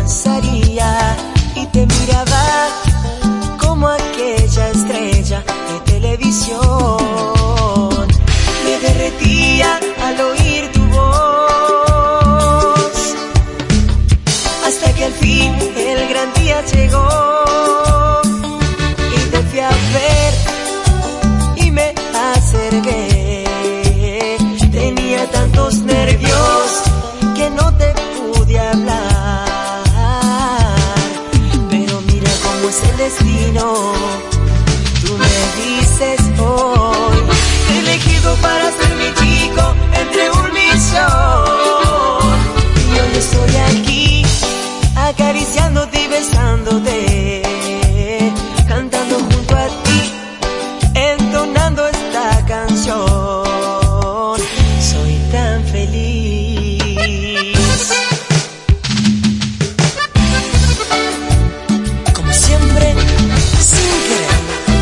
alcanzaría y te miraba como aquella estrella de televisión. Me derretía al oír tu voz, hasta que al fin el gran día llegó y te fui a ver y me acerqué. Tenía tantos nervios que no te pude hablar, pero mira cómo es el destino. Tú me dices hoy, te he elegido para ser mi chico entre un millón, y hoy estoy aquí acariciándote y besándote, cantando junto a ti, entonando esta canción. Soy tan feliz. Como siempre, sin querer.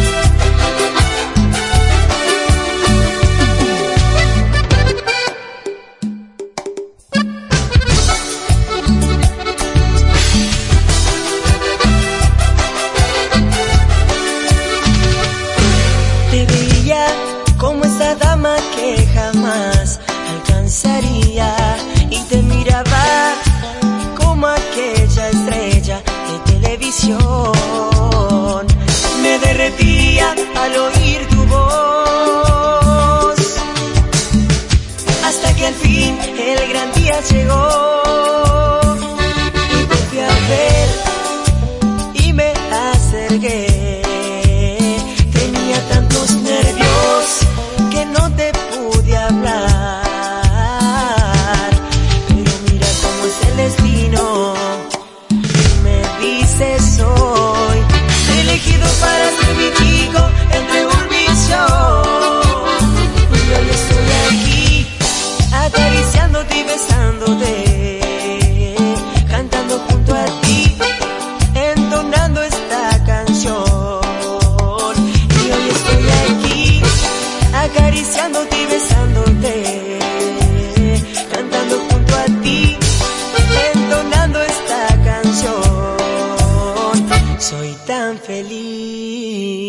Te veía como esa dama que jamás alcanzaría y te miraba como aquella estrella de televisión. Me derretía al oír tu voz, hasta que al fin el gran día llegó y te fui a ver y me acerqué. Tenía tantos nervios que no te pude hablar, pero mira cómo es el destino. Me dices hoy, te he elegido para ser mi chico entre un millón, y hoy estoy aquí acariciándote y besándote, cantando junto a ti, entonando esta canción. Y hoy estoy aquí acariciándote y besándote, cantando junto a ti, entonando esta canción. Soy tan feliz.